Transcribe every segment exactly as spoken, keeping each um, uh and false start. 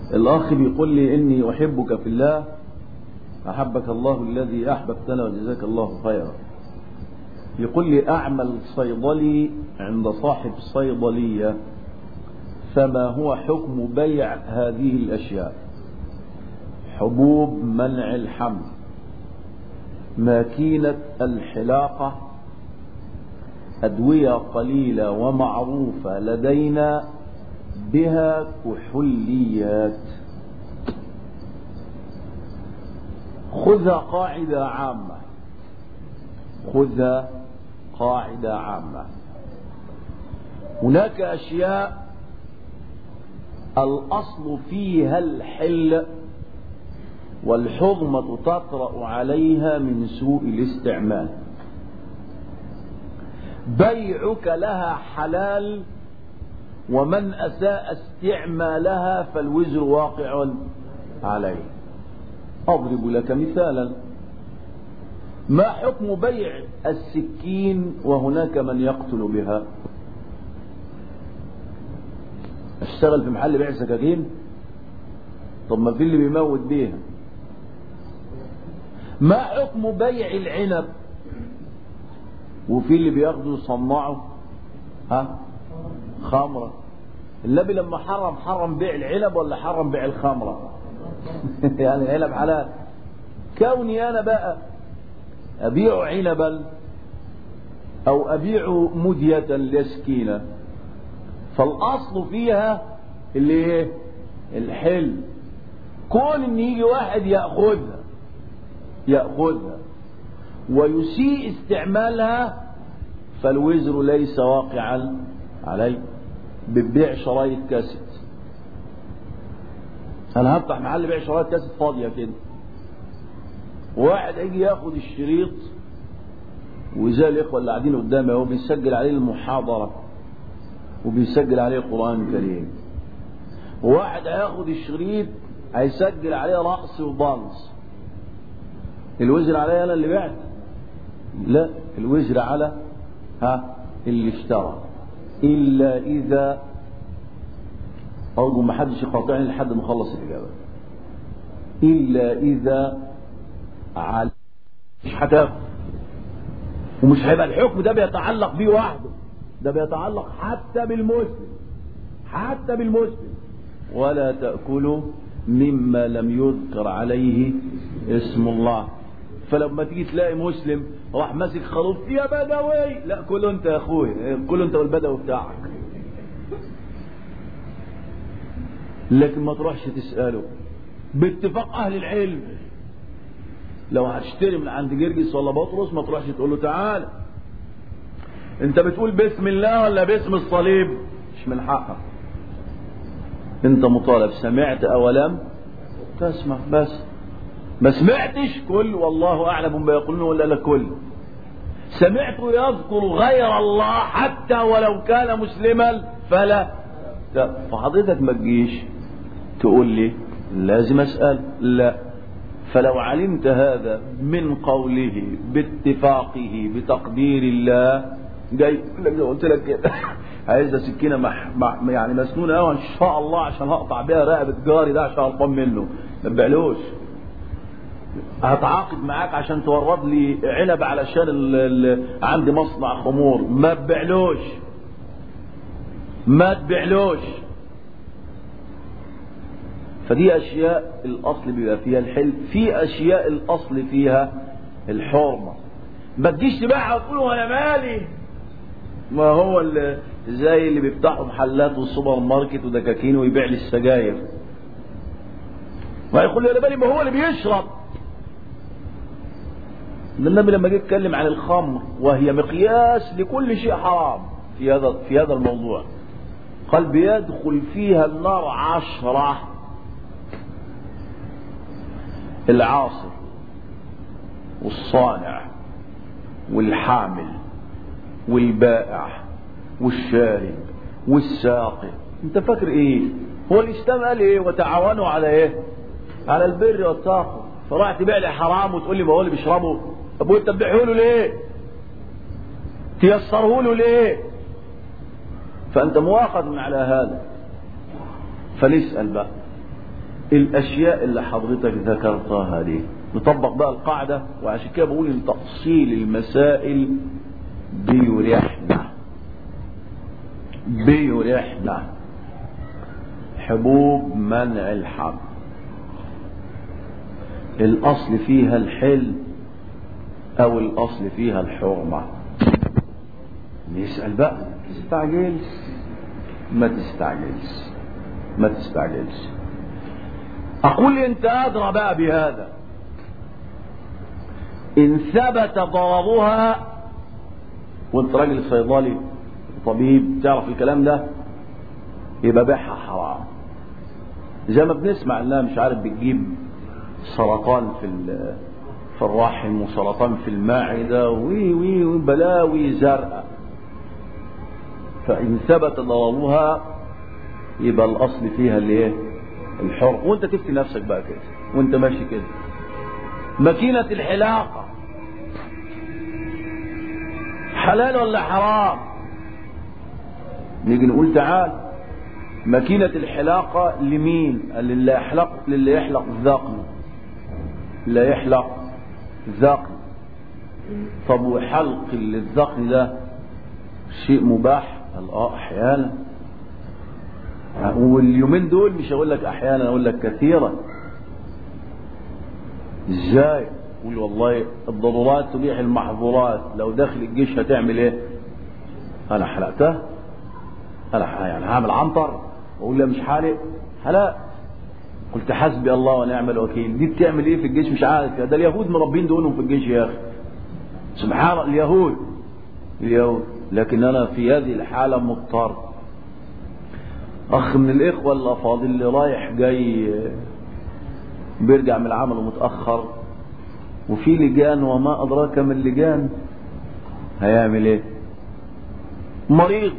الأخ بيقول لي إني أحبك في الله، أحبك الله الذي أحببتنا وجزاك الله خيرا. يقول لي أعمل صيدلي عند صاحب صيدلية، فما هو حكم بيع هذه الأشياء؟ حبوب منع الحمل، ماكينة الحلاقة، أدوية قليلة ومعروفة لدينا بها كحوليات. خذها قاعدة عامة، خذها قاعدة عامة. هناك أشياء الأصل فيها الحل والحرمة تطرأ عليها من سوء الاستعمال. بيعك لها حلال، ومن أساء استعمالها فالوزر واقع عليه. أضرب لك مثالا، ما حكم بيع السكين وهناك من يقتل بها؟ اشتغل في محل بيع سكاكين؟ طب ما في اللي بيموت بيها. ما حكم بيع العنب وفي اللي بياخدوا يصنعوا ها خمرة؟ النبي لما حرم حرم بيع العنب ولا حرم بيع الخمرة؟ يعني العنب حلال. كوني انا بقى ابيع عنبا او ابيع مدية لسكينة، فالاصل فيها اللي ايه؟ الحل. كون ان يجي واحد ياخذها ياخذها ويسيء استعمالها فالوزر ليس واقعا عليه. بتبيع شرايط كاسيت، انا هفتح محل بيع شرايط كاسيت فاضيه كده، واحد يجي ياخد الشريط، وزي الاخوه اللي قاعدين قدامي اهو بيسجل عليه المحاضره وبيسجل عليه القران الكريم، وواحد هياخد الشريط هيسجل عليه رقص وضانس. الوزر علي انا اللي بعت؟ لا، الوزر على ها اللي اشترى. الا اذا، ارجو ما حدش يقاطعني لحد ما اخلص الاجابه. الا اذا على مش هتاخد، ومش هيبقى الحكم ده بيتعلق بيه وحده، ده بيتعلق حتى بالمسلم، حتى بالمسلم. ولا تأكلوا مما لم يذكر عليه اسم الله. فلما تيجي تلاقي مسلم راح ماسك خروف، يا بدوي، لا كل انت يا اخوي، كل انت والبدوي بتاعك. لكن ما تروحش تسأله باتفاق اهل العلم. لو هتشتري من عند جرجس ولا بطرس ما تروحش تقول له تعال انت بتقول باسم الله ولا باسم الصليب، مش من حقك. انت مطالب سمعت او لم تسمع، بس ما سمعتش كل والله اعلم بما يقولون ولا لا كل. سمعت يذكر غير الله حتى ولو كان مسلما فلا. فحضرتك ما تجيش تقول لي لازم اسال، لا. فلو علمت هذا من قوله باتفاقه بتقدير الله، جاي لك قلت لك كده عايزه سكينه مح... مح... يعني مسنونه قوي ان شاء الله عشان هقطع بيها رقبه جاري ده عشان اطمن منه، ما تبيعلوش. هتعاقد معاك عشان تورد لي علب علشان ال... ال... عندي مصنع خمور، ما تبيعلوش، ما تبيعلوش. فدي اشياء الاصل بيبقى فيها الحل، في اشياء الاصل فيها الحرمه. ما تجيش تبيعها وتقول انا مالي. ما هو اللي زي اللي بيفتحوا محلات والسوبر ماركت ودكاكين ويبيع لي السجاير، ما يقول لي انا مالي، ما هو اللي بيشرب. النبي لما جه يتكلم عن الخمر وهي مقياس لكل شيء حرام في هذا في هذا الموضوع، قال بيدخل فيها النار عشرة: العاصر والصانع والحامل والبائع والشارب والساقي. انت فاكر ايه؟ هو الاسلام قال ايه؟ وتعاونوا على ايه؟ على البر والتقوى. فراح تبيع لي حرام وتقول لي ما هو اللي بيشربه. طب وانت تبيعه له ليه؟ تيسره له ليه؟ فانت مواخذ على هذا. فنسأل بقى الاشياء اللي حضرتك ذكرتها دي نطبق بقى القاعدة. وعشان كده بقول ان تفصيل المسائل بيريحنا بيريحنا. حبوب منع الحمل الاصل فيها الحل او الاصل فيها الحرمة؟ نسأل بقى. ما تستعجلش ما تستعجلش ما تستعجلش. اقول انت ادرى بقى بهذا. ان ثبت ضررها وانت راجل صيدلي طبيب تعرف الكلام ده، يبقى بيعها حرام. زي ما بنسمع انها مش عارف بتجيب سرطان في في الرحم وسرطان في المعدة وي وي وبلاوي زرقاء. فإن ثبت ضررها يبقى الأصل فيها اللي ايه؟ الحر. وانت تفتي نفسك بقى كده وانت ماشي كده. ماكينة الحلاقة حلال ولا حرام؟ نيجي نقول تعال، ماكينة الحلاقة لمين؟ اللي يحلق للي يحلق ذقن لا يحلق ذقن. طب وحلق الذقن ده شيء مباح؟ قال اه احيانا. واليومين دول مش هقول لك احيانا اقول لك كثيرا. ازاي؟ قول والله الضرورات تبيح المحظورات. لو داخل الجيش هتعمل ايه؟ انا حلقتها انا يعني هعمل عنطر واقول له مش حالق حلق. قلت حسبي الله ونعم الوكيل. دي بتعمل ايه في الجيش؟ مش عارف. ده اليهود مربين دونهم في الجيش يا اخي. سبحان الله اليهود اليهود. لكن انا في هذه الحالة مضطر. اخ من الاخوة الافاضل اللي رايح جاي بيرجع من العمل متأخر وفي لجان وما ادراك من اللجان، هيعمل ايه؟ مريض.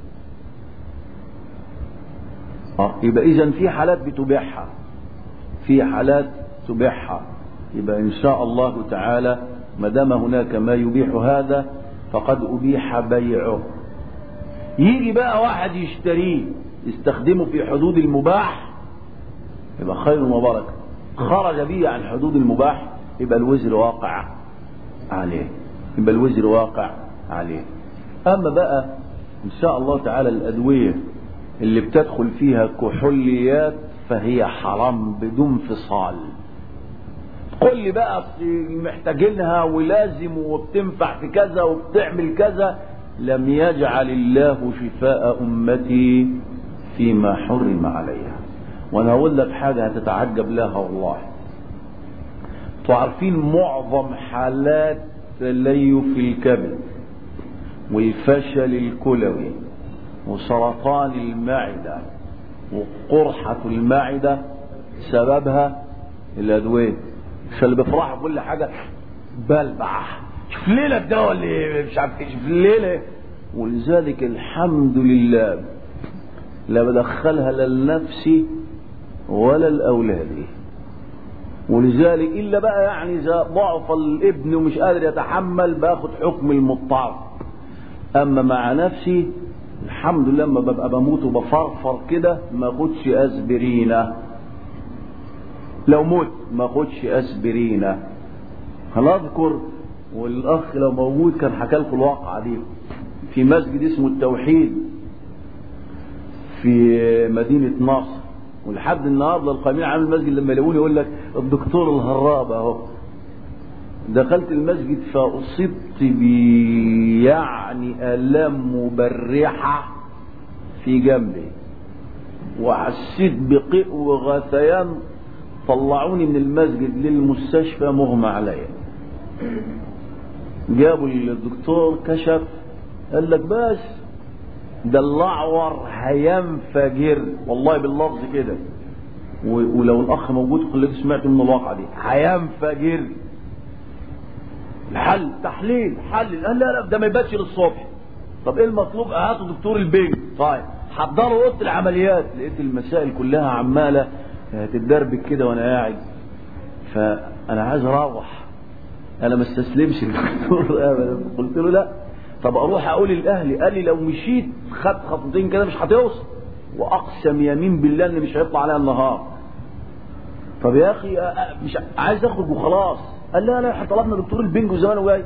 اه يبقى اذا في حالات بتبيحها في حالات تبيحها. يبقى ان شاء الله تعالى ما دام هناك ما يبيح هذا فقد ابيح بيعه. يجي بقى واحد يشتريه يستخدمه في حدود المباح يبقى خير وبركه. خرج به عن حدود المباح يبقى الوزر واقع عليه يبقى الوزر واقع عليه. اما بقى ان شاء الله تعالى الادوية اللي بتدخل فيها كحوليات فهي حرام بدون فصال. قل لي بقى محتاجينها ولازم وبتنفع في كذا وبتعمل كذا. لم يجعل الله شفاء امتي فيما حرم عليها. وانا اقول لك حاجة هتتعجب لها والله. تعرفين معظم حالات تليف الكبد والفشل الكلوي وسرطان المعدة وقرحة المعدة سببها الأدوية. مش اللي بيفرحوا كل حاجة بلبع شوف ليلة الدواء اللي مش عارف ايش في الليلة. ولذلك الحمد لله لا بدخلها لا لنفسي ولا لأولادي. ولذلك إلا بقى يعني إذا ضعف الابن ومش قادر يتحمل باخد حكم المضطر. أما مع نفسي الحمد لله لما ببقى بموت وبفرفر كده ما اخدش اسبرينة. لو موت ما اخدش اسبرينة. هنذكر والاخ لو موجود كان حكى لكم الواقعة دي في مسجد اسمه التوحيد في مدينة نصر. ولحد النهارده القائمين على المسجد لما يلاقوني يقول لك الدكتور الهراب اهو. دخلت المسجد فأصبت بي يعني آلام مبرحة في جنبي وحسيت بقيء وغثيان. طلعوني من المسجد للمستشفى مغمى عليا. جابوا الدكتور كشف قال لك بس ده الاعور هينفجر والله باللفظ كده. ولو الاخ موجود كلكم سمعتوا من الواقعة دي هينفجر. الحل تحليل حل قال لا لا ده ما يباتش للصبح. طب ايه المطلوب؟ هاتوا دكتور البيت. طيب حضروا اوضه العمليات. لقيت المسائل كلها عماله تتدربك كده وانا قاعد. فانا عايز اروح انا ما استسلمش للدكتور ابدا. قلت له لا طب اروح اقول لاهلي. قال لي لو مشيت خدت خطوتين كده مش هتوصل. واقسم يمين بالله ان مش هيطلع عليها النهار. طب يا اخي مش عايز اخرج وخلاص. قال لا لا احنا طلبنا دكتور البنج وزمانه جاي.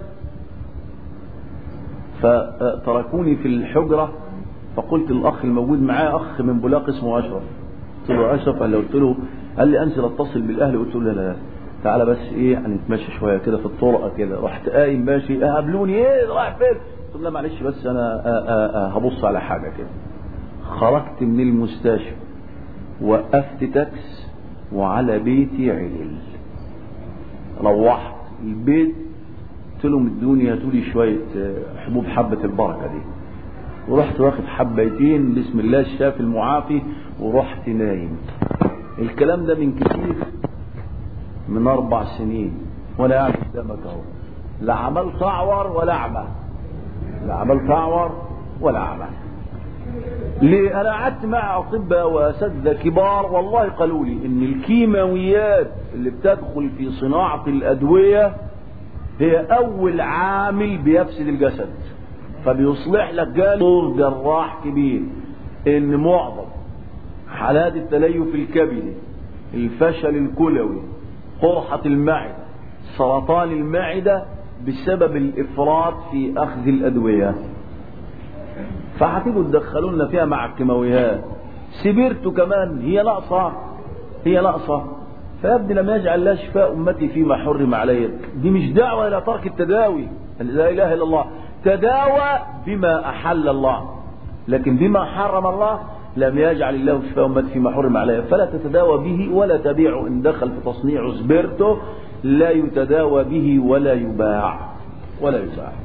فتركوني في الحجرة، فقلت الاخ الموجود معاه اخ من بولاق اسمه اشرف، قلت له اشرف، قال قلت له قال لي انزل اتصل بالاهل، قلت له لا لا تعالى بس ايه هنتمشى شويه كده في الطرقه كده. رحت قايم ماشي، قابلوني ايه رايح فين؟ قلت له لا معلش بس انا آآ آآ هبص على حاجه كده. خرجت من المستشفى وقفت تاكس وعلى بيتي عيل. روحت البيت قلت لهم ادوني هاتوا لي شويه حبوب حبه البركه دي، ورحت واخد حبيتين بسم الله الشافي المعافي ورحت نايم. الكلام ده من كتير، من اربع سنين وانا قاعد قدامك اهو، لا عملت اعور ولا اعمى، لا عملت اعور ولا اعمى. ليه؟ انا قعدت مع اطباء واساتذه كبار والله قالوا لي ان الكيماويات اللي بتدخل في صناعه الادويه هي اول عامل بيفسد الجسد، فبيصلح لك جانب جراح كبير ان معظم حالات التليف الكبدي، الفشل الكلوي، قرحة المعدة، سرطان المعدة بسبب الافراط في اخذ الادوية. فهتيجوا تدخلونا فيها مع الكيماويات. سبيرتو كمان هي ناقصة، هي ناقصة. فيبدي لم يجعل الله شفاء امتي فيما حرم علي. دي مش دعوة الى ترك التداوي، لا اله الا الله. تداوى بما احل الله، لكن بما حرم الله لم يجعل الله شفاء امتي فيما حرم عليه. فلا تتداوى به ولا تبيعه. ان دخل في تصنيع سبيرتو لا يتداوى به ولا يباع ولا يباع.